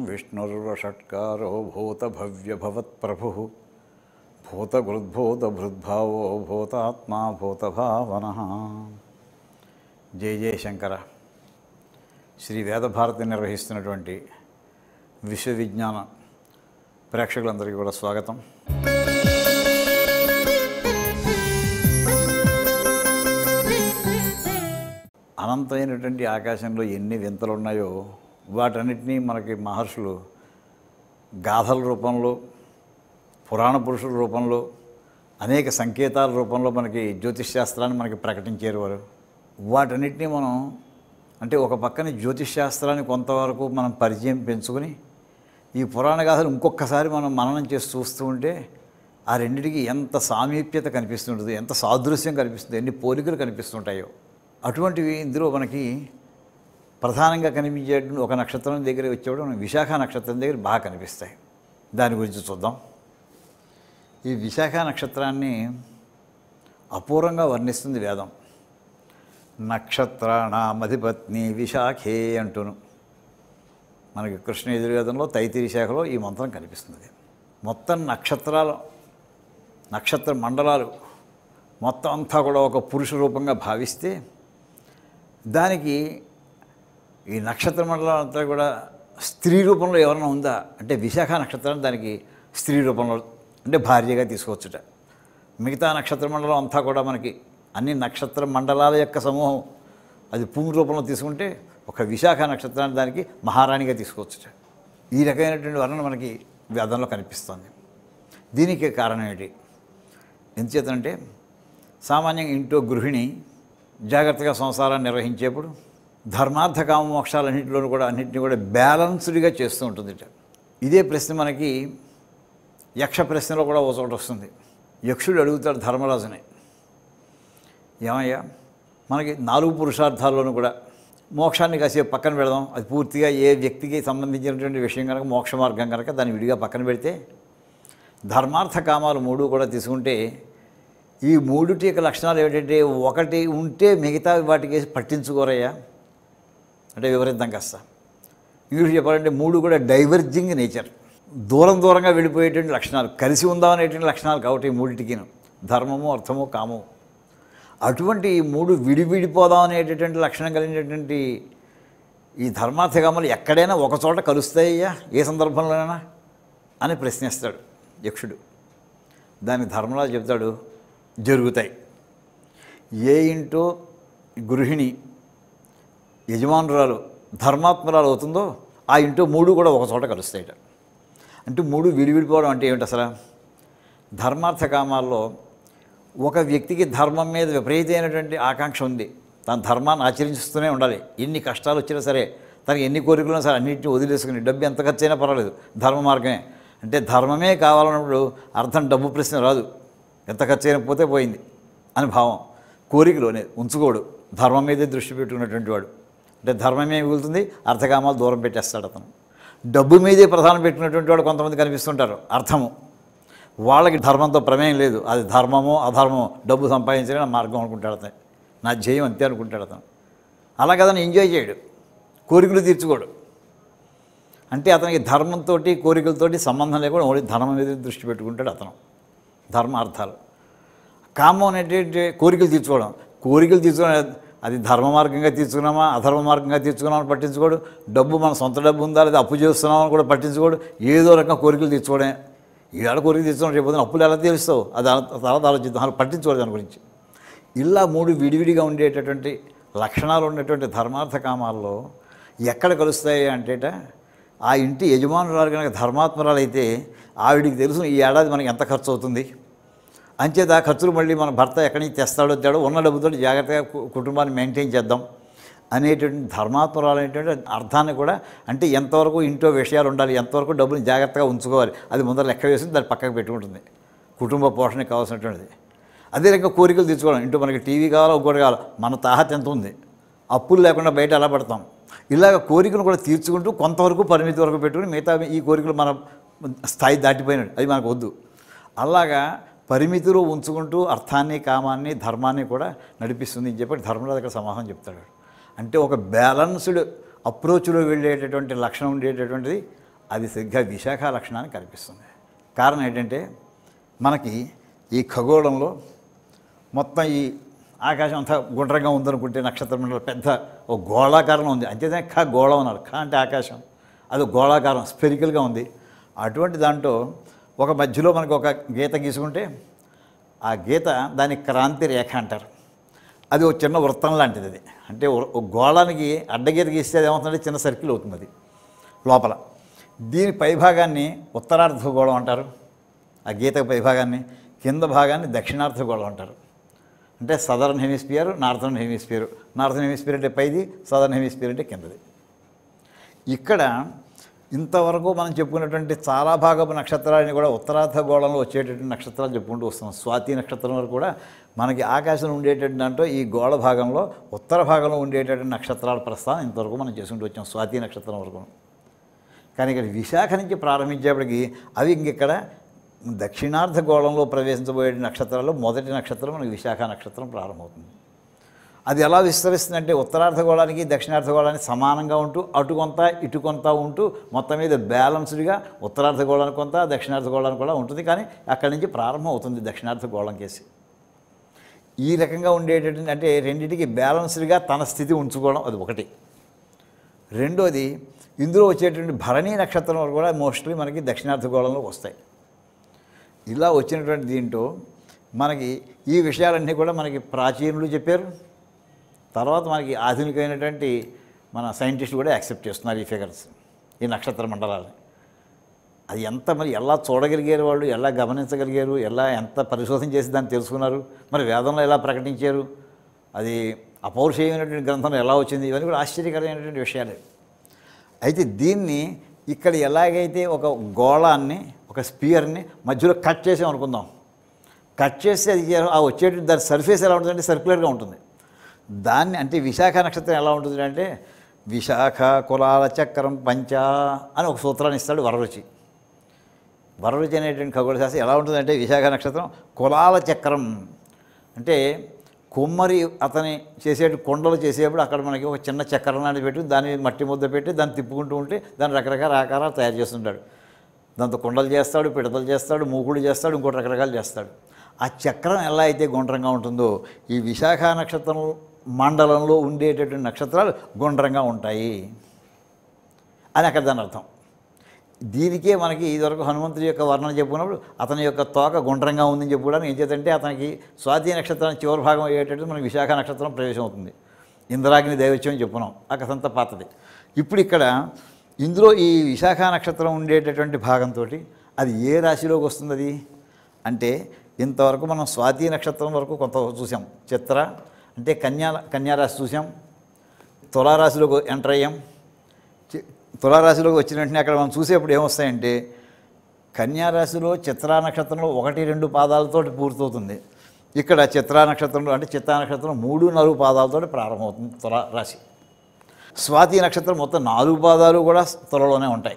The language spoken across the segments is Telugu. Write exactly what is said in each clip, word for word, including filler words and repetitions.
విష్ణుర్వషట్కారో భూతభవ్యభవత్ప్రభుః భూతగృద్భూతభృద్భావో భూతాత్మా భూతభావనః. జయ జయ శంకర. శ్రీ వేదభారతి నిర్వహిస్తున్నటువంటి విశ్వవిజ్ఞాన ప్రేక్షకులందరికీ కూడా స్వాగతం. అనంతమైనటువంటి ఆకాశంలో ఎన్ని వింతలు ఉన్నాయో వాటన్నిటినీ మనకి మహర్షులు గాథల రూపంలో, పురాణ పురుషుల రూపంలో, అనేక సంకేతాల రూపంలో మనకి జ్యోతిష్ శాస్త్రాన్ని మనకి ప్రకటించారు వారు. వాటన్నిటినీ మనం అంటే ఒక పక్కన జ్యోతిష్ శాస్త్రాన్ని కొంతవరకు మనం పరిచయం పెంచుకొని ఈ పురాణ గాథలు ఇంకొకసారి మనం మననం చేసి చూస్తూ ఉంటే ఆ రెండింటికి ఎంత సామీప్యత కనిపిస్తుంటుంది, ఎంత సాదృశ్యం కనిపిస్తుంది, ఎన్ని పోలికలు కనిపిస్తుంటాయో. అటువంటివి ఇందులో మనకి ప్రధానంగా కనిపించే ఒక నక్షత్రం దగ్గర వచ్చేవాడు మనకి విశాఖ నక్షత్రం దగ్గర బాగా కనిపిస్తాయి. దాని గురించి చూద్దాం. ఈ విశాఖ నక్షత్రాన్ని అపూర్వంగా వర్ణిస్తుంది వేదం. నక్షత్రాణామధిపత్ని విశాఖే అంటూను మనకి కృష్ణ యజుర్వేదంలో తైతిరీ శాఖలో ఈ మంత్రం కనిపిస్తుంది. మొత్తం నక్షత్రాలు, నక్షత్ర మండలాలు మొత్తం అంతా కూడా ఒక పురుష రూపంగా భావిస్తే దానికి ఈ నక్షత్ర మండలం అంతా కూడా స్త్రీ రూపంలో ఎవరైనా ఉందా అంటే విశాఖ నక్షత్రాన్ని దానికి స్త్రీ రూపంలో అంటే భార్యగా తీసుకోవచ్చుట. మిగతా నక్షత్ర మండలం అంతా కూడా మనకి అన్ని నక్షత్ర మండలాల యొక్క సమూహం అది పువ్వు రూపంలో తీసుకుంటే ఒక విశాఖ నక్షత్రాన్ని దానికి మహారాణిగా తీసుకోవచ్చుట. ఈ రకమైనటువంటి వర్ణన మనకి వేదంలో కనిపిస్తుంది. దీనికి కారణం ఏంటి? ఎందుచేతంటే సామాన్యంగా ఇంట్లో గృహిణి జాగ్రత్తగా సంసారాన్ని నిర్వహించేప్పుడు ధర్మార్థ కామ మోక్షాలన్నింటిలోనూ కూడా అన్నింటినీ కూడా బ్యాలన్స్డ్గా చేస్తూ ఉంటుంది. ఇదే ప్రశ్న మనకి యక్ష ప్రశ్నలో కూడా ఒక చోట వస్తుంది. యక్షుడు అడుగుతాడు ధర్మరాజుని, ఏమయ్యా మనకి నాలుగు పురుషార్థాల్లోనూ కూడా మోక్షాన్ని కాసేపు పక్కన పెడదాం, అది పూర్తిగా ఏ వ్యక్తికి సంబంధించినటువంటి విషయం కనుక మోక్ష మార్గం కనుక దాన్ని విడిగా పక్కన పెడితే ధర్మార్థ కామాలు మూడు కూడా తీసుకుంటే ఈ మూడుటి యొక్క లక్షణాలు ఏమిటంటే ఒకటి ఉంటే మిగతా వాటికి పట్టించుకోరయ్యా అంటే వివరిద్దాం కాస్త. ఇంగ్లీష్ చెప్పాలంటే మూడు కూడా డైవర్జింగ్ నేచర్, దూరం దూరంగా వెళ్ళిపోయేటువంటి లక్షణాలు, కలిసి ఉందామనేటువంటి లక్షణాలు కాబట్టి ఈ మూడింటికిను ధర్మము అర్థము కామము. అటువంటి ఈ మూడు విడివిడిపోదాం అనేటటువంటి లక్షణం కలిగినటువంటి ఈ ధర్మార్థ కామాలు ఎక్కడైనా ఒక చోట కలుస్తాయ్యా ఏ సందర్భంలోనైనా అని ప్రశ్నిస్తాడు యక్షుడు. దానికి ధర్మరాజు చెప్తాడు, జరుగుతాయి. ఏ ఇంటో గృహిణి యజమానురాలు ధర్మాత్మరాలు అవుతుందో ఆ ఇంటో మూడు కూడా ఒక చోట కలుస్తాయట. అంటే మూడు విడివిడిపోవడం అంటే ఏమిటి? అసలు ధర్మార్థ కామాల్లో ఒక వ్యక్తికి ధర్మం మీద విపరీతమైనటువంటి ఆకాంక్ష ఉంది, తన ధర్మాన్ని ఆచరిస్తూనే ఉండాలి. ఎన్ని కష్టాలు వచ్చినా సరే, తనకి ఎన్ని కోరికలున్నా సరే అన్నింటినీ వదిలేసుకుని డబ్బు ఎంత ఖర్చు అయినా పర్వాలేదు ధర్మ మార్గమే అంటే ధర్మమే కావాలన్నప్పుడు అర్థం డబ్బు ప్రశ్న రాదు, ఎంత ఖర్చు అయినా పోతే పోయింది అని భావం. కోరికలోనే ఉంచుకోడు, ధర్మం మీదే దృష్టి పెట్టుకున్నటువంటి వాడు అంటే ధర్మమే మిగులుతుంది, అర్థకామాలు దూరం పెట్టేస్తాడు అతను. డబ్బు మీదే ప్రధానం పెట్టుకున్నటువంటి వాడు కొంతమంది కనిపిస్తుంటారు. అర్థము వాళ్ళకి ధర్మంతో ప్రమేయం లేదు, అది ధర్మమో అధర్మమో డబ్బు సంపాదించడం నా మార్గం అనుకుంటాడు అతను, నా జయం అంతే అనుకుంటాడు అతను. అలాగే అతను ఎంజాయ్ చేయడు, కోరికలు తీర్చుకోడు. అంటే అతనికి ధర్మంతో కోరికలతోటి సంబంధం లేకుండా ఓన్లీ ధర్మం మీద దృష్టి పెట్టుకుంటాడు అతను. ధర్మ అర్థాలు. కామం అనేటువంటి కోరికలు తీర్చుకోవడం, కోరికలు తీర్చుకోవడం అది ధర్మ మార్గంగా తీర్చుకున్నామా అధర్మ మార్గంగా తీర్చుకున్నామని పట్టించుకోడు. డబ్బు మన సొంత డబ్బు ఉందా లేదా అప్పు చేస్తున్నామని కూడా పట్టించుకోడు. ఏదో రకంగా కోరికలు తీర్చుకోవడమే. ఈవేళ కోరికలు తీర్చుకోవడం రేపు అప్పులు ఎలా తీరుస్తావు అది తర్వాత ఆలోచిద్దాం, అలా పట్టించుకోవడం దాని గురించి. ఇలా మూడు విడివిడిగా ఉండేటటువంటి లక్షణాలు ఉన్నటువంటి ధర్మార్థ కామాల్లో ఎక్కడ కలుస్తాయి అంటేట ఆ ఇంటి యజమానురాలు కనుక ధర్మాత్మరాలు అయితే ఆవిడికి తెలుసు ఈ ఏడాది మనకి ఎంత ఖర్చు అవుతుంది, అంచేత ఆ ఖర్చులు మళ్ళీ మన భర్త ఎక్కడి నుంచి తెస్తాడో వచ్చాడో ఉన్న డబ్బుతో జాగ్రత్తగా కుటుంబాన్ని మెయింటైన్ చేద్దాం అనేటువంటి ధర్మాత్మరాలు అనేటువంటి అర్థాన్ని కూడా అంటే ఎంతవరకు ఇంట్లో విషయాలు ఉండాలి, ఎంతవరకు డబ్బుని జాగ్రత్తగా ఉంచుకోవాలి అది ముందర లెక్క వేసి దాన్ని పక్కకు పెట్టుకుంటుంది. కుటుంబ పోషణకి కావాల్సినటువంటిది. అదే రకంగా కోరికలు తీర్చుకోవడం, ఇంటూ మనకి టీవీ కావాలో ఇంకోటి కావాలో, మన తాహత ఎంత ఉంది, అప్పులు లేకుండా బయట ఎలా పడతాం, ఇలాగ కోరికలు కూడా తీర్చుకుంటూ కొంతవరకు పరిమితి వరకు పెట్టుకుని మిగతా ఈ కోరికలు మన స్థాయి దాటిపోయినట్టు అది మనకు వద్దు. అలాగా పరిమితిలో ఉంచుకుంటూ అర్థాన్ని కామాన్ని ధర్మాన్ని కూడా నడిపిస్తుంది అని చెప్పి ధర్మరాజు అక్కడ సమాధానం చెప్తాడు. అంటే ఒక బ్యాలన్స్డ్ అప్రోచ్లో వెళ్ళేటటువంటి లక్షణం ఉండేటటువంటిది అది సరిగ్గా విశాఖ లక్షణాన్ని కనిపిస్తుంది. కారణం ఏంటంటే మనకి ఈ ఖగోళంలో మొత్తం ఈ ఆకాశం అంతా గుండ్రంగా ఉందనుకుంటే నక్షత్ర మండలం పెద్ద ఒక గోళాకారం ఉంది. అంతేదాన్ని ఖ గోళం అన్నారు. ఖ అంటే ఆకాశం, అది గోళాకారం స్పెరికల్గా ఉంది. అటువంటి దాంట్లో ఒక మధ్యలో మనకు ఒక గీత గీసుకుంటే ఆ గీత దాని క్రాంతి రేఖ అంటారు. అది ఒక చిన్న వృత్తం లాంటిది. అది అంటే ఒక గోళానికి అడ్డగీత గీస్తే అది ఏమవుతుందంటే చిన్న సర్కిల్ అవుతుంది అది లోపల. దీని పైభాగాన్ని ఉత్తరార్ధగోళం అంటారు, ఆ గీత పైభాగాన్ని. కింద భాగాన్ని దక్షిణార్ధగోళం అంటారు. అంటే southern hemisphere, northern hemisphere. Northern hemisphere అంటే పైది, సదర్న్ హెమిస్ఫియర్ అంటే కిందది. ఇక్కడ ఇంతవరకు మనం చెప్పుకున్నటువంటి చాలా భాగపు నక్షత్రాలని కూడా ఉత్తరార్ధగోళంలో వచ్చేటటువంటి నక్షత్రాలు చెప్పుకుంటూ వస్తున్నాం. స్వాతి నక్షత్రం వరకు కూడా మనకి ఆకాశంలో ఉండేటటువంటి దాంట్లో ఈ గోళ భాగంలో ఉత్తర భాగంలో ఉండేటటువంటి నక్షత్రాల ప్రస్థానం ఇంతవరకు మనం చేసుకుంటూ వచ్చాం స్వాతి నక్షత్రం వరకు. కానీ ఇక్కడ విశాఖ నుంచి ప్రారంభించేప్పటికి అవి ఇంకెక్కడ దక్షిణార్ధగోళంలో ప్రవేశించబోయే నక్షత్రాల్లో మొదటి నక్షత్రం మనకి విశాఖ నక్షత్రం ప్రారంభమవుతుంది. అది ఎలా విస్తరిస్తుందంటే ఉత్తరార్ధగోళానికి దక్షిణార్ధగోళానికి సమానంగా ఉంటూ అటు కొంత ఇటు కొంత ఉంటూ మొత్తం మీద బ్యాలెన్స్డ్గా ఉత్తరార్ధగోళానికి కొంత దక్షిణార్ధగోళానికి కూడా ఉంటుంది. కానీ అక్కడి నుంచి ప్రారంభం అవుతుంది దక్షిణార్ధగోళం కేసి. ఈ రకంగా ఉండేటటువంటి అంటే రెండింటికి బ్యాలెన్స్డ్గా తన స్థితి ఉంచుకోవడం అది ఒకటి. రెండోది ఇందులో వచ్చేటువంటి భరణీ నక్షత్రం వరకు కూడా మోస్ట్లీ మనకి దక్షిణార్ధగోళంలో వస్తాయి. ఇలా వచ్చినటువంటి దీంట్లో మనకి ఈ విషయాలన్నీ కూడా మనకి ప్రాచీనులు చెప్పారు. తర్వాత మనకి ఆధునికమైనటువంటి మన సైంటిస్టులు కూడా యాక్సెప్ట్ చేస్తున్నారు ఈ ఫిగర్స్, ఈ నక్షత్ర మండలాలని. అది ఎంత మరి ఎలా చూడగలిగారు వాళ్ళు, ఎలా గమనించగలిగారు, ఎలా ఎంత పరిశోధన చేసి దాన్ని తెలుసుకున్నారు, మరి వేదంలో ఎలా ప్రకటించారు, అది అపౌరుషేయమైనటువంటి గ్రంథంలో ఎలా వచ్చింది, ఇవన్నీ కూడా ఆశ్చర్యకరమైనటువంటి విషయాలే. అయితే దీన్ని ఇక్కడ ఎలాగైతే ఒక గోళాన్ని ఒక స్పియర్ని మధ్యలో కట్ చేసాం అనుకుందాం. కట్ చేస్తే అది ఆ వచ్చేటువంటి దాని సర్ఫేస్ ఎలా ఉంటుందంటే సర్క్యులర్గా ఉంటుంది. దాన్ని అంటే విశాఖ నక్షత్రం ఎలా ఉంటుంది అంటే విశాఖ కులాల చక్రం పంచ అని ఒక సూత్రాన్ని ఇస్తాడు వరరుచి. వరరుచి అనేటువంటి ఖగోళ శాస్త్రం ఎలా ఉంటుందంటే విశాఖ నక్షత్రం కులాల చక్రం అంటే కుమ్మరి అతని చేసే కొండలు చేసేప్పుడు అక్కడ మనకి ఒక చిన్న చక్రం లాంటిది పెట్టి దాన్ని మట్టి ముద్ద పెట్టి దాన్ని తిప్పుకుంటూ ఉంటే దాన్ని రకరకాల ఆకారాలు తయారు చేస్తుంటాడు. దాంతో కొండలు చేస్తాడు, పిడతలు చేస్తాడు, మూకుడు చేస్తాడు, ఇంకోటి రకరకాలు చేస్తాడు. ఆ చక్రం ఎలా అయితే గుండ్రంగా ఉంటుందో ఈ విశాఖ నక్షత్రం మండలంలో ఉండేటటువంటి నక్షత్రాలు గుండ్రంగా ఉంటాయి అని అక్కడ దాని అర్థం. దీనికే మనకి ఇదివరకు హనుమంతుడి యొక్క వర్ణన చెప్పుకున్నప్పుడు అతని యొక్క తోక గుండ్రంగా ఉందని చెప్పుకోవడానికి ఏం చేద్దంటే అతనికి స్వాతి నక్షత్రం చివరి భాగం అయ్యేటట్టు మనకి విశాఖ నక్షత్రం ప్రవేశం అవుతుంది. ఇంద్రాగ్ని దైవత్యం అని చెప్పుకున్నాం, ఆ కథంతా పాతది. ఇప్పుడు ఇక్కడ ఇందులో ఈ విశాఖ నక్షత్రం ఉండేటటువంటి భాగంతో అది ఏ రాశిలోకి వస్తుంది అది అంటే ఇంతవరకు మనం స్వాతి నక్షత్రం వరకు కొంత చూసాం. చిత్ర అంటే కన్యా కన్యారాశి చూసాం, తులారాశిలోకి ఎంటర్ అయ్యాం. తులారాశిలోకి వచ్చిన వెంటనే అక్కడ మనం చూసేప్పుడు ఏమొస్తాయంటే కన్యారాశిలో చిత్రా నక్షత్రంలో ఒకటి రెండు పాదాలతో పూర్తవుతుంది. ఇక్కడ చిత్రా నక్షత్రంలో అంటే చిత్తా నక్షత్రం మూడు నాలుగు పాదాలతో ప్రారంభమవుతుంది తులారాశి. స్వాతి నక్షత్రం మొత్తం నాలుగు పాదాలు కూడా త్వరలోనే ఉంటాయి.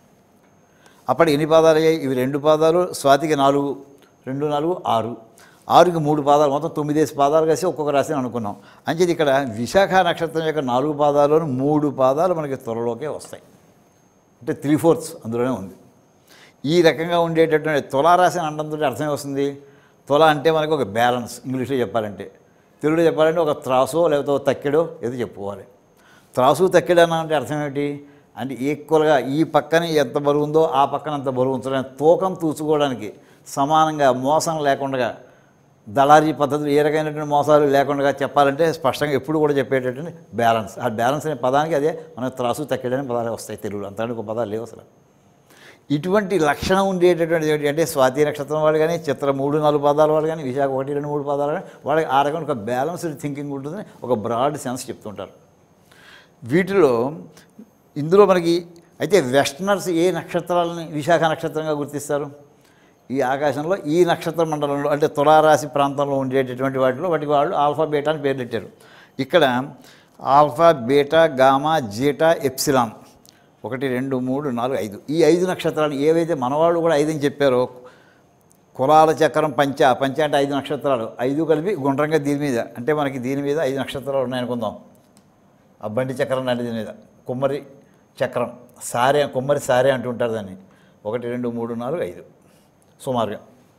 అప్పటి ఎన్ని పాదాలు అయ్యాయి? ఇవి రెండు పాదాలు, స్వాతికి నాలుగు, రెండు నాలుగు ఆరు, ఆరుకి మూడు పాదాలు, మొత్తం తొమ్మిదేసి పాదాలు కలిసి ఒక్కొక్క రాశిని అనుకున్నాం. అంచేది ఇక్కడ విశాఖ నక్షత్రం యొక్క నాలుగు పాదాలను మూడు పాదాలు మనకి త్వరలోకే వస్తాయి. అంటే త్రీ ఫోర్త్స్ అందులోనే ఉంది. ఈ రకంగా ఉండేటటువంటి తులారాశి అని అనడంతో అర్థమే వస్తుంది. తుల అంటే మనకి ఒక బ్యాలెన్స్, ఇంగ్లీష్లో చెప్పాలంటే. తెలుగులో చెప్పాలంటే ఒక త్రాసో లేకపోతే ఒక తక్కెడో ఏదో చెప్పుకోవాలి. త్రాసు తక్కెడు అన్నామంటే అర్థం ఏమిటి అంటే ఈక్వల్గా ఈ పక్కన ఎంత బరువు ఉందో ఆ పక్కన అంత బరువు ఉంచడానికి, తూకం తూచుకోవడానికి సమానంగా మోసం లేకుండా, దళారీ పద్ధతులు ఏ రకమైనటువంటి మోసాలు లేకుండా చెప్పాలంటే స్పష్టంగా ఎప్పుడు కూడా చెప్పేటటువంటి బ్యాలెన్స్. ఆ బ్యాలెన్స్ అనే పదానికి అదే మనకు త్రాసు తక్కెడని పదాలు వస్తాయి తెలుగులో, అంతకంటే ఒక పదాలు లేవు అసలు. ఇటువంటి లక్షణం ఉండేటటువంటి ఏమిటి అంటే స్వాతి నక్షత్రం వాళ్ళు కానీ, చిత్ర మూడు నాలుగు పాదాల వాళ్ళు కానీ, విశాఖ ఒకటి రెండు మూడు పాదాలు కానీ వాళ్ళకి ఆ రకమైన ఒక బ్యాలెన్స్డ్ థింకింగ్ ఉంటుందని ఒక బ్రాడ్ సెన్స్ చెప్తుంటారు. వీటిలో ఇందులో మనకి అయితే వెస్టర్నర్స్ ఏ నక్షత్రాలని విశాఖ నక్షత్రంగా గుర్తిస్తారు? ఈ ఆకాశంలో ఈ నక్షత్ర మండలంలో అంటే తులారాశి ప్రాంతంలో ఉండేటటువంటి వాటిలో వాటికి వాళ్ళు ఆల్ఫా బీటా అని పేరు పెట్టారు. ఇక్కడ alpha beta gamma zeta epsilon ఒకటి రెండు మూడు నాలుగు ఐదు, ఈ ఐదు నక్షత్రాలు ఏవైతే మనవాళ్ళు కూడా ఐదు అని చెప్పారో, కులాల చక్రం పంచ, పంచ అంటే ఐదు నక్షత్రాలు, ఐదు కలిపి గుండ్రంగా దీని మీద అంటే మనకి దీని మీద ఐదు నక్షత్రాలు ఉన్నాయనుకుందాం. ఆ బండి చక్రం లాంటి దీని మీద కుమ్మరి చక్రం సారే కొమ్మరి సారే అంటుంటారు దాన్ని. ఒకటి రెండు మూడు నాలుగు ఐదు సుమారుగా.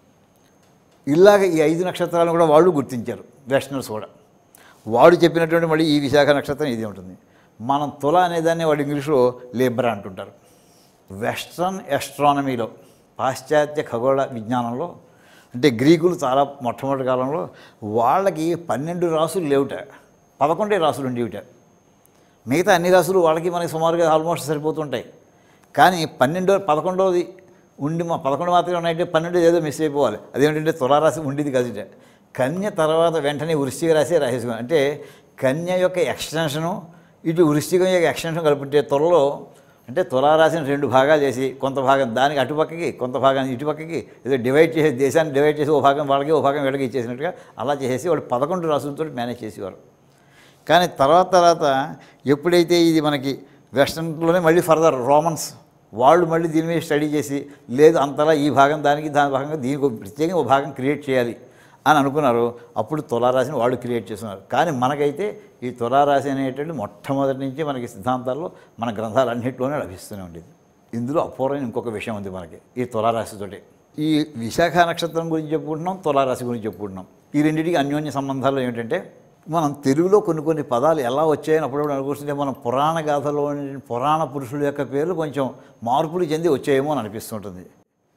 ఇలాగ ఈ ఐదు నక్షత్రాలను కూడా వాళ్ళు గుర్తించారు వెస్టర్నర్స్ కూడా. వాడు చెప్పినటువంటి మళ్ళీ ఈ విశాఖ నక్షత్రం ఇది ఉంటుంది. మనం తుల అనేదాన్ని వాడు ఇంగ్లీష్లో లిబ్రా అంటుంటారు. వెస్ట్రన్ ఎస్ట్రానమీలో, పాశ్చాత్య ఖగోళ విజ్ఞానంలో, అంటే గ్రీకులు చాలా మొట్టమొదటి కాలంలో వాళ్ళకి పన్నెండు రాసులు లేవుట, పదకొండే రాసులు ఉండేవిట. మిగతా అన్ని రాసులు వాళ్ళకి మనకి సుమారుగా ఆల్మోస్ట్ సరిపోతుంటాయి. కానీ పన్నెండో పదకొండోది ఉండి మా పదకొండు మాత్రమే ఉన్నాయంటే పన్నెండు ఏదో మిస్ అయిపోవాలి. అదేంటంటే తులారాశి ఉండేది కదిట. కన్య తర్వాత వెంటనే వృశ్చిక రాశి రాసేసుకుని, అంటే కన్య యొక్క ఎక్స్టెన్షను ఇటు వృశ్చికం యొక్క ఎక్స్టెన్షన్ కలుపుంటే తులలో, అంటే తులారాశిని రెండు భాగాలు చేసి కొంత భాగం దానికి అటుపక్కకి కొంత భాగాన్ని ఇటుపక్కకి ఏదో డివైడ్ చేసి, దేశాన్ని డివైడ్ చేసి ఓ భాగం వాళ్ళకి ఓ భాగం వీళ్ళకి ఇచ్చేసినట్టుగా అలా చేసేసి వాళ్ళు పదకొండు రాసులతో మేనేజ్ చేసేవారు. కానీ తర్వాత తర్వాత ఎప్పుడైతే ఇది మనకి వెస్టర్న్లోనే మళ్ళీ ఫర్దర్ రోమన్స్ వాళ్ళు మళ్ళీ దీని మీద స్టడీ చేసి, లేదు అంతలా ఈ భాగం దానికి దాని భాగంగా దీనికి ప్రత్యేకంగా ఒక భాగం క్రియేట్ చేయాలి అని అనుకున్నారు. అప్పుడు తులారాశిని వాళ్ళు క్రియేట్ చేస్తున్నారు. కానీ మనకైతే ఈ తులారాశి అనేటువంటి మొట్టమొదటి నుంచి మనకి సిద్ధాంతాల్లో మన గ్రంథాలన్నింటిలోనే లభిస్తూనే ఉండేది. ఇందులో అపూర్వమైన ఇంకొక విషయం ఉంది మనకి ఈ తులారాశితోటి. ఈ విశాఖ నక్షత్రం గురించి చెప్పుకుంటున్నాం, తులారాశి గురించి చెప్పుకుంటున్నాం. ఈ రెండింటికి అన్యోన్య సంబంధాలు ఏమిటంటే, మనం తెలుగులో కొన్ని కొన్ని పదాలు ఎలా వచ్చాయని అప్పుడప్పుడు అనుకుంటుంటే మనం పురాణ గాథలో పురాణ పురుషుల యొక్క పేర్లు కొంచెం మార్పులు చెంది వచ్చాయేమో అని అనిపిస్తుంటుంది.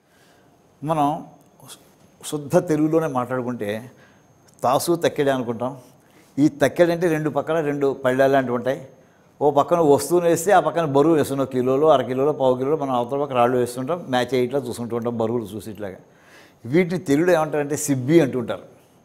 మనం శుద్ధ తెలుగులోనే మాట్లాడుకుంటే తాసు తక్కెడ అనుకుంటాం. ఈ తక్కెడ అంటే రెండు పక్కన రెండు పళ్ళె లాంటివి ఉంటాయి. ఓ పక్కన వస్తువుని వేస్తే ఆ పక్కన బరువు వేస్తున్నాం, కిలోలో అర కిలోలో పావు కిలోలో మనం అవతల పక్క రాళ్ళు వేస్తుంటాం, మ్యాచ్ అయ్యేట్లా చూసుకుంటూ ఉంటాం, బరువులు చూసి ఇట్లాగా. వీటిని తెలుగులో ఏమంటారంటే సిబ్బి అంటుంటారు.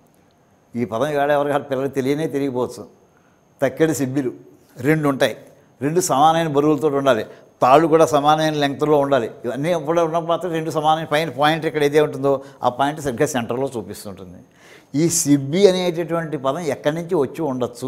ఈ పదం కాడ ఎవరికి పిల్లలకి తెలియనే తెలియకపోవచ్చు. తక్కెడి సిబ్బిలు రెండు ఉంటాయి, రెండు సమానమైన బరువులతో ఉండాలి, తాళ్ళు కూడా సమానమైన లెంగ్త్లో ఉండాలి. ఇవన్నీ ఎప్పుడు ఉన్నప్పుడు మాత్రం రెండు సమానమైన పైన పాయింట్ ఎక్కడ ఏదే ఉంటుందో ఆ పాయింట్ సరిగ్గా సెంటర్లో చూపిస్తుంటుంది. ఈ సిబ్బి అనేటటువంటి పదం ఎక్కడి నుంచి వచ్చి ఉండొచ్చు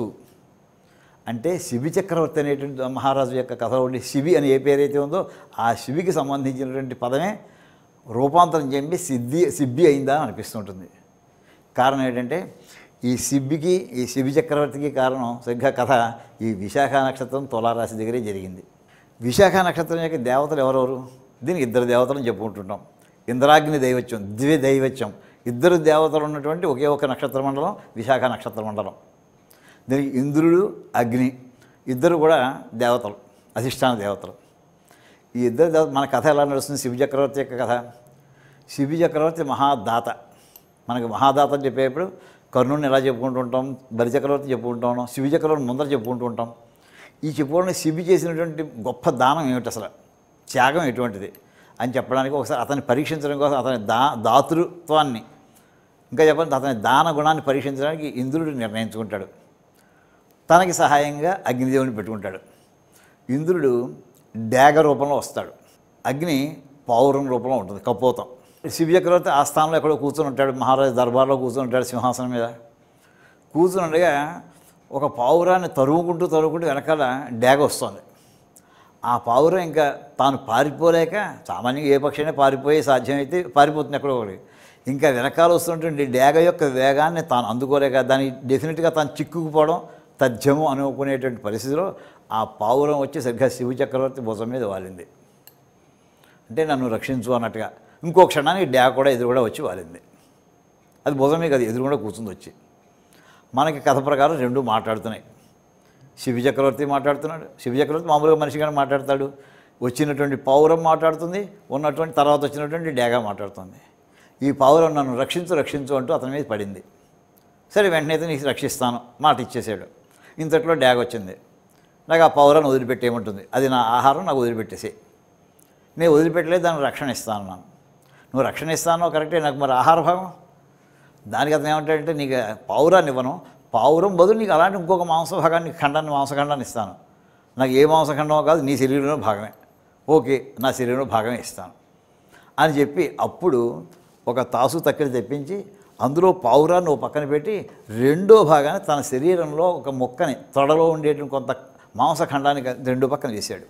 అంటే, శిబి చక్రవర్తి అనేటువంటి మహారాజు యొక్క కథలో ఉండి శిబి అని ఏ పేరైతే ఉందో ఆ శిబికి సంబంధించినటువంటి పదమే రూపాంతరం చెంది సిద్ధి సిబ్బి అయిందా అని అనిపిస్తుంటుంది. కారణం ఏంటంటే, ఈ సిబ్బికి ఈ శిబి చక్రవర్తికి కారణం సరిగ్గా కథ ఈ విశాఖ నక్షత్రం తులారాశి దగ్గరే జరిగింది. విశాఖ నక్షత్రం యొక్క దేవతలు ఎవరెవరు? దీనికి ఇద్దరు దేవతలను చెప్పుకుంటుంటాం. ఇంద్రాగ్ని దైవత్యం, ద్వి దైవత్యం, ఇద్దరు దేవతలు ఉన్నటువంటి ఒకే ఒక నక్షత్ర మండలం విశాఖ నక్షత్ర మండలం. దీనికి ఇంద్రుడు, అగ్ని ఇద్దరు కూడా దేవతలు, అధిష్టాన దేవతలు. ఈ ఇద్దరు దేవత మన కథ ఎలా నడుస్తుంది? శిబి చక్రవర్తి యొక్క కథ. శిబి చక్రవర్తి మహాదాత. మనకి మహాదాత అని చెప్పేప్పుడు కర్ణుడిని ఎలా చెప్పుకుంటూ ఉంటాం, బలి చక్రవర్తి చెప్పుకుంటాం, శిబి చక్రవర్తి ముందర చెప్పుకుంటూ ఉంటాం. ఈ చెప్పుకోవడం శిబి చేసినటువంటి గొప్ప దానం ఏమిటి, అసలు త్యాగం ఎటువంటిది అని చెప్పడానికి ఒకసారి అతన్ని పరీక్షించడం కోసం అతని దా దాతృత్వాన్ని ఇంకా చెప్పాలంటే అతని దాన గుణాన్ని పరీక్షించడానికి ఇంద్రుడు నిర్ణయించుకుంటాడు. తనకి సహాయంగా అగ్నిదేవుని పెట్టుకుంటాడు. ఇంద్రుడు డేగ రూపంలో వస్తాడు, అగ్ని పౌరం రూపంలో ఉంటుంది, కపోతం. శిబి చక్రవర్తి ఆ స్థానంలో ఎక్కడో కూర్చొని ఉంటాడు, మహారాజు దర్బార్లో కూర్చొని ఉంటాడు సింహాసనం మీద. కూర్చొని ఉండగా ఒక పావురాన్ని తరుముకుంటూ తరుముకుంటూ వెనకాల డేగ వస్తుంది. ఆ పావురం ఇంకా తాను పారిపోలేక, సామాన్యంగా ఏ పక్షి అయినా పారిపోయే సాధ్యమైతే పారిపోతుంది ఎక్కడో ఒకటి, ఇంకా వెనకాల వస్తుంటుంది డేగ యొక్క వేగాన్ని తాను అందుకోలేక దాన్ని డెఫినెట్గా తాను చిక్కుకుపోవడం తథ్యము అనుకునేటువంటి పరిస్థితిలో ఆ పావురం వచ్చి సరిగ్గా శివి చక్రవర్తి భుజం మీద వాలింది. అంటే నన్ను రక్షించు అన్నట్టుగా. ఇంకో క్షణానికి డేగ కూడా ఎదురు కూడా వచ్చి వాలింది. అది భుజమే కదా, ఎదురు కూడా కూర్చుంది వచ్చి. మనకి కథ ప్రకారం రెండు మాట్లాడుతున్నాయి. శివి చక్రవర్తి మాట్లాడుతున్నాడు, శివి చక్రవర్తి మామూలుగా మనిషిగానే మాట్లాడతాడు, వచ్చినటువంటి పావురం మాట్లాడుతుంది, ఉన్నటువంటి తర్వాత వచ్చినటువంటి డేగ మాట్లాడుతుంది. ఈ పావురం నన్ను రక్షించు రక్షించు అంటూ అతని మీద పడింది. సరే వెంటనే అయితే నీకు రక్షిస్తాను మాట ఇచ్చేసాడు. ఇంతట్లో డేగ వచ్చింది, నాకు ఆ పావురాన్ని వదిలిపెట్టేయమంటుంది. అది నా ఆహారం, నాకు వదిలిపెట్టేసే. నేను వదిలిపెట్టలేదు, దానికి రక్షణ ఇస్తాను. నాను నువ్వు రక్షణ ఇస్తానో కరెక్టే, నాకు మరి ఆహార భాగం. దానికి అతను ఏమంటాడంటే, నీకు పావురాన్ని ఇవ్వను, పావురం బదులు నీకు అలాంటి ఇంకొక మాంసభాగాన్ని ఖండాన్ని మాంసఖండాన్ని ఇస్తాను. నాకు ఏ మాంసఖండమో కాదు, నీ శరీరంలో భాగమే. ఓకే, నా శరీరంలో భాగమే ఇస్తాను అని చెప్పి అప్పుడు ఒక తాసు తక్కిడి తెప్పించి అందులో పావురాన్ని ఓ పక్కన పెట్టి రెండో భాగాన్ని తన శరీరంలో ఒక మొక్కని తొడలో ఉండేటువంటి కొంత మాంసఖండాన్ని రెండో పక్కన వేశాడు.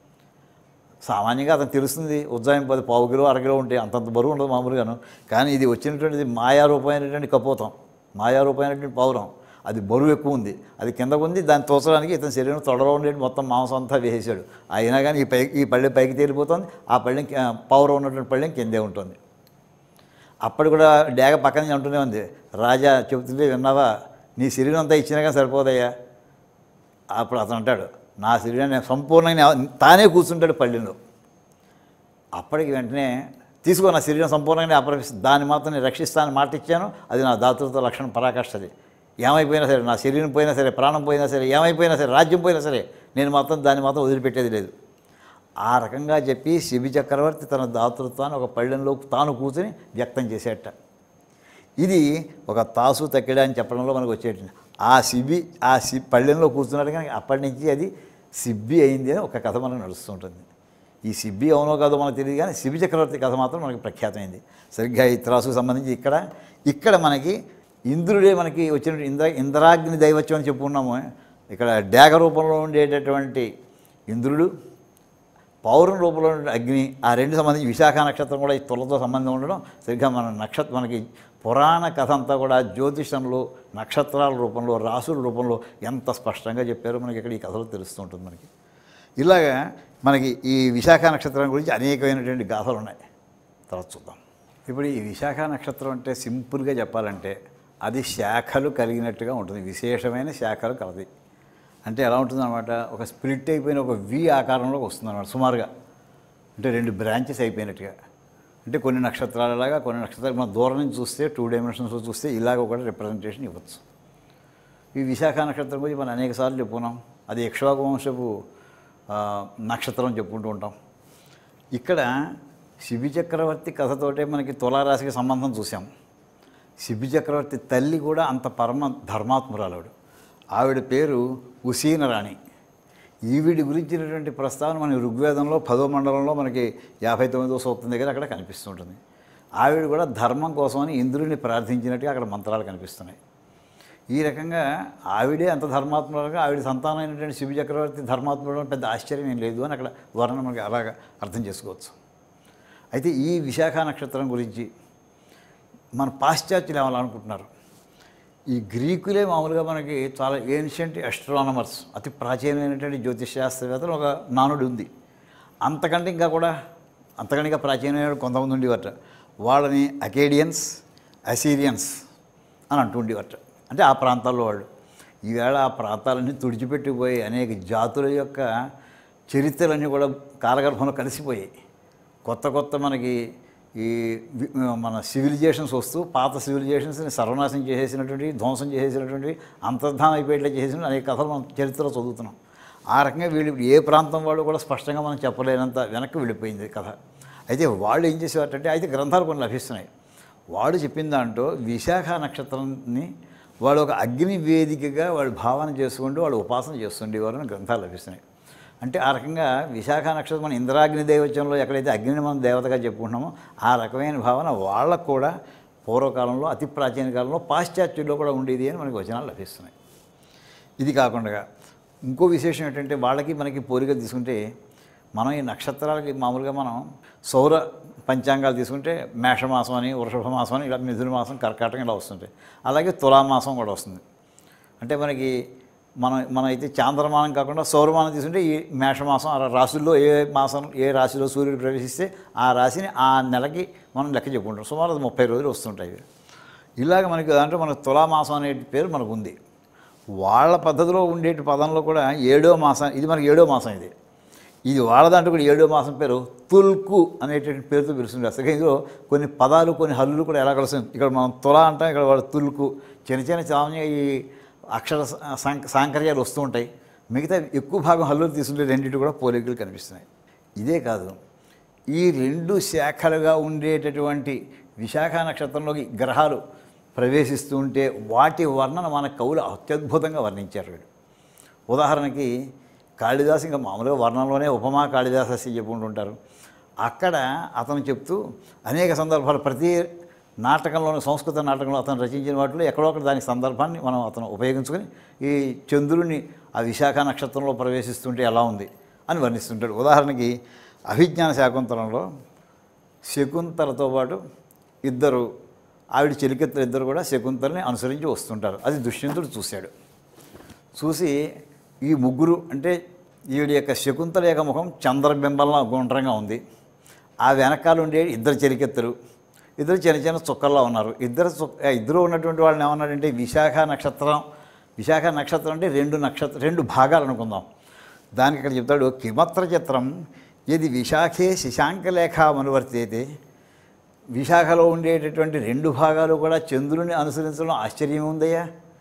సామాన్యంగా అతను తెలుస్తుంది ఉజ్జాయం పది పావు కిలో అరకిలో ఉంటే అంతంత బరువు ఉండదు మామూలుగాను. కానీ ఇది వచ్చినటువంటిది మాయారూపమైనటువంటి కపోతం, మాయారూపమైనటువంటి పావురం. అది బరువు ఎక్కువ ఉంది, అది కిందకు ఉంది. దాన్ని తోచడానికి ఇతని శరీరం తొడలో ఉండేది మొత్తం మాంసం అంతా వేసేసాడు. అయినా కానీ ఈ పై ఈ పళ్ళెం పైకి తేలిపోతుంది, ఆ పళ్ళెం పవర్ ఉన్నటువంటి పళ్ళెం కిందే ఉంటుంది. అప్పుడు కూడా డేగ పక్క నుంచి అంటూనే ఉంది, రాజా చెబుతుంటే విన్నావా, నీ శరీరం అంతా ఇచ్చినా కానీ సరిపోదయ్యా. అప్పుడు అతను అంటాడు, నా శరీరాన్ని సంపూర్ణంగా తానే కూర్చుంటాడు పళ్ళెంలో. అప్పటికి వెంటనే తీసుకో, నా శరీరం సంపూర్ణంగా అప్రవిస్తుంది, దాన్ని మాత్రం నేను రక్షిస్తానని మాట ఇచ్చాను, అది నా దాతృత్వ లక్షణం పరాకాష్ఠది. ఏమైపోయినా సరే, నా శరీరం పోయినా సరే, ప్రాణం పోయినా సరే, ఏమైపోయినా సరే, రాజ్యం పోయినా సరే, నేను మాత్రం దాన్ని మాత్రం వదిలిపెట్టేది లేదు. ఆ రకంగా చెప్పి శిబి చక్రవర్తి తన దాతృత్వాన్ని ఒక పళ్ళెంలో తాను కూర్చొని వ్యక్తం చేసేట. ఇది ఒక తాసు తక్కిడ అని చెప్పడంలో మనకు వచ్చేట. ఆ శిబి ఆ సి పళ్ళెంలో కూర్చున్నాడు, కానీ అప్పటి నుంచి అది సిబ్బి అయింది అని ఒక కథ మనకు నడుస్తుంటుంది. ఈ సిబ్బి అవునో కాదో మనకు తెలియదు, కానీ శిబి చక్రవర్తి కథ మాత్రం మనకి ప్రఖ్యాతమైంది. సరిగ్గా ఈ త్రాసుకు సంబంధించి ఇక్కడ ఇక్కడ మనకి ఇంద్రుడే మనకి వచ్చిన ఇంద్ర ఇంద్రాగ్ని దైవత్వం అని చెప్పుకున్నాము. ఇక్కడ డేగ రూపంలో ఉండేటటువంటి ఇంద్రుడు, పౌరం రూపంలో ఉండే అగ్ని, ఆ రెండు సంబంధించి విశాఖ నక్షత్రం కూడా ఈ తులతో సంబంధం ఉండడం సరిగ్గా మన నక్షత్రం మనకి పురాణ కథ అంతా కూడా జ్యోతిషంలో నక్షత్రాల రూపంలో రాసుల రూపంలో ఎంత స్పష్టంగా చెప్పారో మనకి ఇక్కడ ఈ కథలో తెలుస్తూ ఉంటుంది. మనకి ఇలాగా మనకి ఈ విశాఖ నక్షత్రం గురించి అనేకమైనటువంటి గాథలు ఉన్నాయి, తర్వాత చూద్దాం. ఇప్పుడు ఈ విశాఖ నక్షత్రం అంటే సింపుల్గా చెప్పాలంటే అది శాఖలు కలిగినట్టుగా ఉంటుంది, విశేషమైన శాఖలు కలది. అంటే ఎలా ఉంటుందన్నమాట, ఒక స్ప్లిట్ అయిపోయిన ఒక వి ఆకారంలోకి వస్తుందన్నమాట సుమారుగా. అంటే రెండు బ్రాంచెస్ అయిపోయినట్టుగా. అంటే కొన్ని నక్షత్రాలలాగా కొన్ని నక్షత్రాలు మనం దూరం నుంచి చూస్తే టూ డైమెన్షన్స్లో చూస్తే ఇలాగ కూడా రిప్రజెంటేషన్ ఇవ్వచ్చు. ఈ విశాఖ నక్షత్రం గురించి మనం అనేక సార్లు చెప్పుకున్నాం. అది ఇక్ష్వాకు వంశపు నక్షత్రం చెప్పుకుంటూ ఉంటాం. ఇక్కడ శిబి చక్రవర్తి కథతోటే మనకి తులారాశికి సంబంధం చూసాం. శిబి చక్రవర్తి తల్లి కూడా అంత పరమ ధర్మాత్మురాలవుడు. ఆవిడ పేరు ఉసీన రాణి. ఈవిడి గురించినటువంటి ప్రస్తావన మన ఋగ్వేదంలో పదో మండలంలో మనకి యాభై తొమ్మిదో సూక్తం దగ్గర అక్కడ కనిపిస్తుంటుంది. ఆవిడ కూడా ధర్మం కోసమని ఇంద్రుడిని ప్రార్థించినట్టుగా అక్కడ మంత్రాలు కనిపిస్తున్నాయి. ఈ రకంగా ఆవిడే అంత ధర్మాత్ములుగా ఆవిడ సంతానమైనటువంటి శిబి చక్రవర్తి ధర్మాత్ముడు పెద్ద ఆశ్చర్యం ఏం లేదు అని అక్కడ వర్ణన మనకి అలాగా అర్థం చేసుకోవచ్చు. అయితే ఈ విశాఖ నక్షత్రం గురించి మన పాశ్చాత్యులు ఏమనుకుంటున్నారు, ఈ గ్రీకులే మామూలుగా మనకి చాలా ఏన్షియంట్ అస్ట్రానమర్స్, అతి ప్రాచీనమైనటువంటి జ్యోతిష్ శాస్త్రవేత్తలు ఒక నానుడు ఉంది. అంతకంటే ఇంకా కూడా అంతకంటే ఇంకా ప్రాచీనమైన కొంతమంది ఉండేవారట. వాళ్ళని అకేడియన్స్, అసీరియన్స్ అని అంటూ ఉండేవారట. అంటే ఆ ప్రాంతాల్లో వాళ్ళు. ఈవేళ ఆ ప్రాంతాలన్నీ తుడిచిపెట్టిపోయి అనేక జాతుల యొక్క చరిత్రలన్నీ కూడా కాలగర్భంలో కలిసిపోయాయి. కొత్త కొత్త మనకి ఈ మన సివిలైజేషన్స్ వస్తూ పాత సివిలైజేషన్స్ని సర్వనాశనం చేసేసినటువంటి, ధ్వంసం చేసేసినటువంటి, అంతర్ధానం అయిపోయేట్లా చేసిన అనేక కథలు మనం చరిత్రలో చదువుతున్నాం. ఆ రకంగా వీళ్ళు ఏ ప్రాంతం వాళ్ళు కూడా స్పష్టంగా మనం చెప్పలేనంత వెనక్కి వెళ్ళిపోయింది కథ. అయితే వాళ్ళు ఏం చేసేవారంటే, అయితే గ్రంథాలు కొన్ని లభిస్తున్నాయి. వాడు చెప్పిన దాంట్లో విశాఖ నక్షత్రాన్ని వాళ్ళు ఒక అగ్ని వేదికగా వాళ్ళు భావన చేసుకుంటూ వాళ్ళు ఉపాసన చేస్తుండేవారు అని గ్రంథాలు లభిస్తున్నాయి. అంటే ఆ రకంగా విశాఖ నక్షత్రం మన ఇంద్రాగ్ని దైవత్యంలో ఎక్కడైతే అగ్నిని మనం దేవతగా చెప్పుకుంటున్నామో ఆ రకమైన భావన వాళ్ళకు కూడా పూర్వకాలంలో అతి ప్రాచీన కాలంలో పాశ్చాత్యుల్లో కూడా ఉండేది అని మనకి వచనాలు లభిస్తున్నాయి. ఇది కాకుండా ఇంకో విశేషం ఏంటంటే, వాళ్ళకి మనకి పోలిక తీసుకుంటే మనం ఈ నక్షత్రాలకి మామూలుగా మనం సౌర పంచాంగాలు తీసుకుంటే మేషమాసం అని, వృషభ మాసం అని, ఇలా మిథున మాసం, కర్కాటకం ఇలా వస్తుంటాయి. అలాగే తులామాసం కూడా వస్తుంది. అంటే మనకి మనం మనం అయితే చాంద్రమానం కాకుండా సౌరమానం తీసుకుంటే ఈ మేషమాసం ఆ రాశుల్లో ఏ మాసం ఏ రాశిలో సూర్యుడు ప్రవేశిస్తే ఆ రాశిని ఆ నెలకి మనం లెక్క చెప్పుకుంటాం. సుమారు అది ముప్పై రోజులు వస్తుంటాయి. ఇలాగ మనకి దాంట్లో మనకు తులామాసం అనే పేరు మనకు ఉంది. వాళ్ళ పద్ధతిలో ఉండేటి పదంలో కూడా ఏడో మాసం, ఇది మనకి ఏడో మాసం. ఇది ఇది వాళ్ళ దాంట్లో కూడా ఏడో మాసం పేరు తుల్కు అనేటువంటి పేరుతో పిలుస్తుంది. అసలు ఇందులో కొన్ని పదాలు కొన్ని హల్లులు కూడా ఎలా కలుస్తుంది. ఇక్కడ మనం తుల అంటాం, ఇక్కడ వాళ్ళు తుల్కు. చిన్న చిన్న సామాన్య ఈ అక్షర సాంకర్యాలు వస్తూ ఉంటాయి. మిగతా ఎక్కువ భాగం హల్లులు తీసుకుంటే రెండింటి కూడా పోలికలు కనిపిస్తున్నాయి. ఇదే కాదు, ఈ రెండు శాఖలుగా ఉండేటటువంటి విశాఖ నక్షత్రంలోకి గ్రహాలు ప్రవేశిస్తూ ఉంటే వాటి వర్ణన మన కవులు అత్యద్భుతంగా వర్ణించారు. వీడు ఉదాహరణకి కాళిదాసు, ఇంకా మామూలుగా వర్ణంలోనే ఉపమా కాళిదాసు చెప్పుకుంటుంటారు. అక్కడ అతను చెప్తూ అనేక సందర్భాలు ప్రతి నాటకంలోని సంస్కృత నాటకంలో అతను రచించిన వాటిలో ఎక్కడో ఒకటి దాని సందర్భాన్ని మనం అతను ఉపయోగించుకొని ఈ చంద్రుడిని ఆ విశాఖ నక్షత్రంలో ప్రవేశిస్తుంటే ఎలా ఉంది అని వర్ణిస్తుంటాడు. ఉదాహరణకి అభిజ్ఞాన శాకుంతలంలో శకుంతలతో పాటు ఇద్దరు ఆవిడ చెలికెత్తలు ఇద్దరు కూడా శకుంతలని అనుసరించి వస్తుంటారు. అది దుష్యంతుడు చూశాడు. చూసి ఈ ముగ్గురు అంటే ఈవిడ యొక్క శకుంతల యొక్క ముఖం చంద్రబింబంలా గుండ్రంగా ఉంది. ఆ వెనకాల ఉండే ఇద్దరు చెలికెత్తలు, ఇద్దరు చిన్న చిన్న చుక్కల్లో ఉన్నారు. ఇద్దరు చుక్క ఇద్దరు ఉన్నటువంటి వాళ్ళని ఏమన్నాడంటే విశాఖ నక్షత్రం. విశాఖ నక్షత్రం అంటే రెండు నక్షత్ర రెండు భాగాలు అనుకుందాం. దానికి ఇక్కడ చెప్తాడు, కిమత్ర చిత్రం ఇది విశాఖే శశాంకలేఖ అనువర్తైతే. విశాఖలో ఉండేటటువంటి రెండు భాగాలు కూడా చంద్రుని అనుసరించడం ఆశ్చర్యం ఉందయ్యా.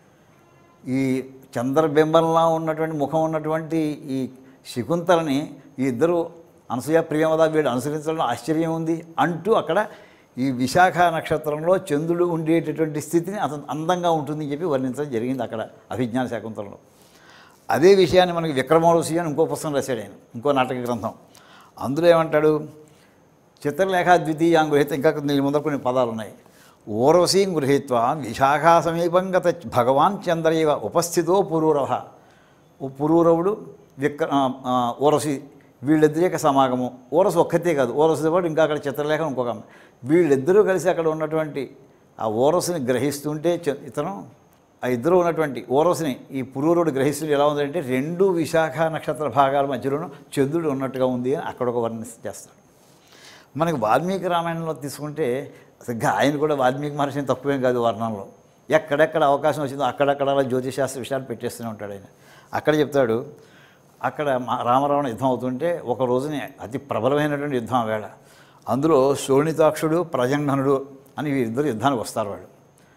ఈ చంద్రబింబంలా ఉన్నటువంటి ముఖం ఉన్నటువంటి ఈ శకుంతలని ఈ ఇద్దరు అనసూయ ప్రియమద వీడు అనుసరించడం ఆశ్చర్యం ఉంది అంటూ అక్కడ ఈ విశాఖ నక్షత్రంలో చంద్రుడు ఉండేటటువంటి స్థితిని అతను అందంగా ఉంటుందని చెప్పి వర్ణించడం జరిగింది అక్కడ అభిజ్ఞాన శాకుంతలంలో. అదే విషయాన్ని మనకి విక్రమోర్వశి అని ఇంకో పుస్తకం రాశాడు ఆయన, ఇంకో నాటక గ్రంథం. అందులో ఏమంటాడు, చిత్రలేఖ ద్వితీయాం గృహీత, ఇంకా దీని ముందర కొన్ని పదాలు ఉన్నాయి. ఓర్వశీం గృహీత్వా విశాఖా సమీపం గత భగవాన్ చంద్రయవ ఉపస్థితో పురూరవ. పురూరవుడు విక్ర ఓరసి వీళ్ళిద్దరి యొక్క సమాగము. ఓరసు ఒక్కతే కాదు, ఓరసుతో పాటు ఇంకా అక్కడ చిత్రలేఖ ఇంకొక అమ్మాయి. వీళ్ళిద్దరూ కలిసి అక్కడ ఉన్నటువంటి ఆ ఓరసుని గ్రహిస్తుంటే ఇతను ఆ ఇద్దరు ఉన్నటువంటి ఓరసుని ఈ పురూరుడు గ్రహిస్తుంటే ఎలా ఉందంటే రెండు విశాఖ నక్షత్ర భాగాల మధ్యలోనూ చంద్రుడు ఉన్నట్టుగా ఉంది అని అక్కడ ఒక వర్ణన చేస్తాడు. మనకి వాల్మీకి రామాయణంలో తీసుకుంటే సరిగ్గా ఆయన కూడా వాల్మీకి మహర్షిని తక్కువేం కాదు వర్ణంలో. ఎక్కడెక్కడ అవకాశం వచ్చిందో అక్కడక్కడ అలా జ్యోతిశాస్త్ర విషయాలు పెట్టేస్తూనే ఉంటాడు ఆయన. అక్కడ చెప్తాడు, అక్కడ రామరావణ యుద్ధం అవుతుంటే ఒక రోజుని అతి ప్రబలమైనటువంటి యుద్ధం ఆ వేళ. అందులో శోణితాక్షుడు ప్రజంఘనుడు అని వీరిద్దరు యుద్ధానికి వస్తారు. వాళ్ళు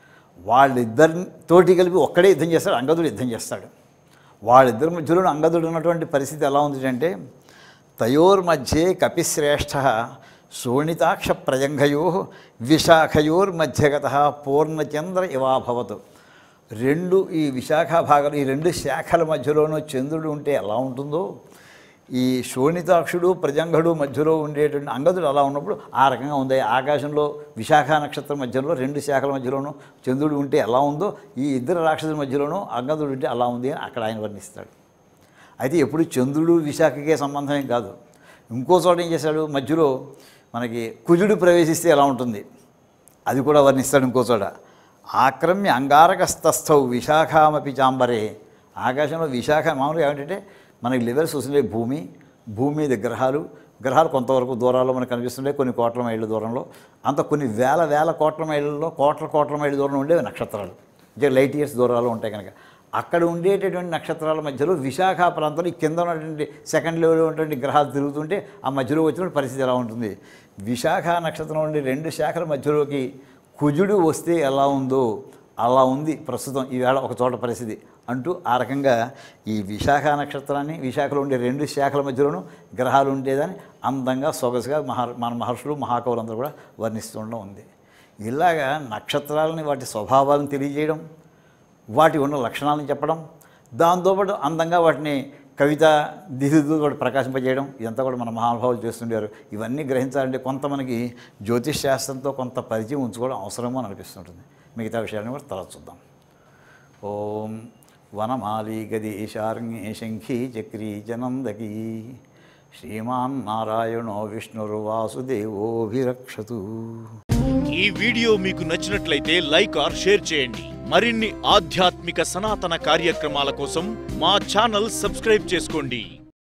వాళ్ళిద్దరితోటి కలిపి ఒక్కడే యుద్ధం చేస్తాడు, అంగదుడు యుద్ధం చేస్తాడు. వాళ్ళిద్దరి మధ్యలో అంగదుడు ఉన్నటువంటి పరిస్థితి ఎలా ఉంది అంటే, తయోర్మధ్యే కపిశ్రేష్ఠ శోణితాక్ష ప్రజంఘయో విశాఖయోర్మధ్యగత పూర్ణచంద్ర ఇవాభవతు. రెండు ఈ విశాఖ భాగాలు ఈ రెండు శాఖల మధ్యలోనూ చంద్రుడు ఉంటే ఎలా ఉంటుందో, ఈ శోణితాక్షుడు ప్రజంఘుడు మధ్యలో ఉండేటువంటి అంగదుడు అలా ఉన్నప్పుడు ఆ రకంగా ఉంది. ఆకాశంలో విశాఖ నక్షత్రం మధ్యలో రెండు శాఖల మధ్యలోనూ చంద్రుడు ఉంటే ఎలా ఉందో ఈ ఇద్దరు రాక్షసుల మధ్యలోనూ అంగదుడు ఉంటే అలా ఉంది అని అక్కడ ఆయన వర్ణిస్తాడు. అయితే ఎప్పుడు చంద్రుడు విశాఖకే సంబంధం కాదు. ఇంకో చోట ఏం చేశాడు, మధ్యలో మనకి కుజుడు ప్రవేశిస్తే ఎలా ఉంటుంది అది కూడా వర్ణిస్తాడు ఇంకో చోట. ఆక్రమ్య అంగారకస్తస్థౌ విశాఖామపి చాంబరే. ఆకాశంలో విశాఖ మామూలుగా ఏమిటంటే మనకి లెవెల్స్ వస్తుండే భూమి, భూమి మీద గ్రహాలు, గ్రహాలు కొంతవరకు దూరాల్లో మనకు కనిపిస్తుండే కొన్ని కోట్ల మైళ్ళ దూరంలో, అంత కొన్ని వేల వేల కోట్ల మైళ్ళలో కోట్ల కోట్ల మైళ్ళ దూరంలో ఉండేవి నక్షత్రాలు, అంటే లైట్ ఇయర్స్ దూరాలు ఉంటాయి కనుక. అక్కడ ఉండేటటువంటి నక్షత్రాల మధ్యలో విశాఖ ప్రాంతంలో కింద ఉన్నటువంటి సెకండ్ లెవెల్లో ఉన్నటువంటి గ్రహాలు తిరుగుతుంటే ఆ మధ్యలో వచ్చిన పరిస్థితి ఎలా ఉంటుంది. విశాఖ నక్షత్రం నుండి రెండు శాఖల మధ్యలోకి కుజుడు వస్తే ఎలా ఉందో అలా ఉంది ప్రస్తుతం ఈవేళ ఒక చోట పరిస్థితి అంటూ ఆ రకంగా ఈ విశాఖ నక్షత్రాన్ని విశాఖలో ఉండే రెండు శాఖల మధ్యలోనూ గ్రహాలు ఉండేదని అందంగా సొగసుగా మహా మన మహర్షులు మహాకవులందరూ కూడా వర్ణిస్తుండడం ఉంది. ఇలాగా నక్షత్రాలని వాటి స్వభావాలను తెలియజేయడం, వాటి ఉన్న లక్షణాలను చెప్పడం, దాంతోపాటు అందంగా వాటిని కవిత దిశతో కూడా ప్రకాశింపజేయడం, ఇదంతా కూడా మన మహానుభావులు చేస్తుంటారు. ఇవన్నీ గ్రహించాలంటే కొంత మనకి జ్యోతిష్ శాస్త్రంతో కొంత పరిచయం ఉంచుకోవడం అవసరమో అని అనిపిస్తుంటుంది. మిగతా విషయాలను కూడా తర్వాత చూద్దాం. ఓం వనమాలి గదీశార్ణ్యే శంఖీ చక్రీ జనందకీ శ్రీమాన్ నారాయణో విష్ణుర్వాసుదేవోభిరక్షతు. ఈ వీడియో మీకు నచ్చినట్లయితే లైక్ ఆర్ షేర్ చేయండి. మరిన్ని ఆధ్యాత్మిక సనాతన కార్యక్రమాల కోసం మా ఛానల్ సబ్స్క్రైబ్ చేసుకోండి.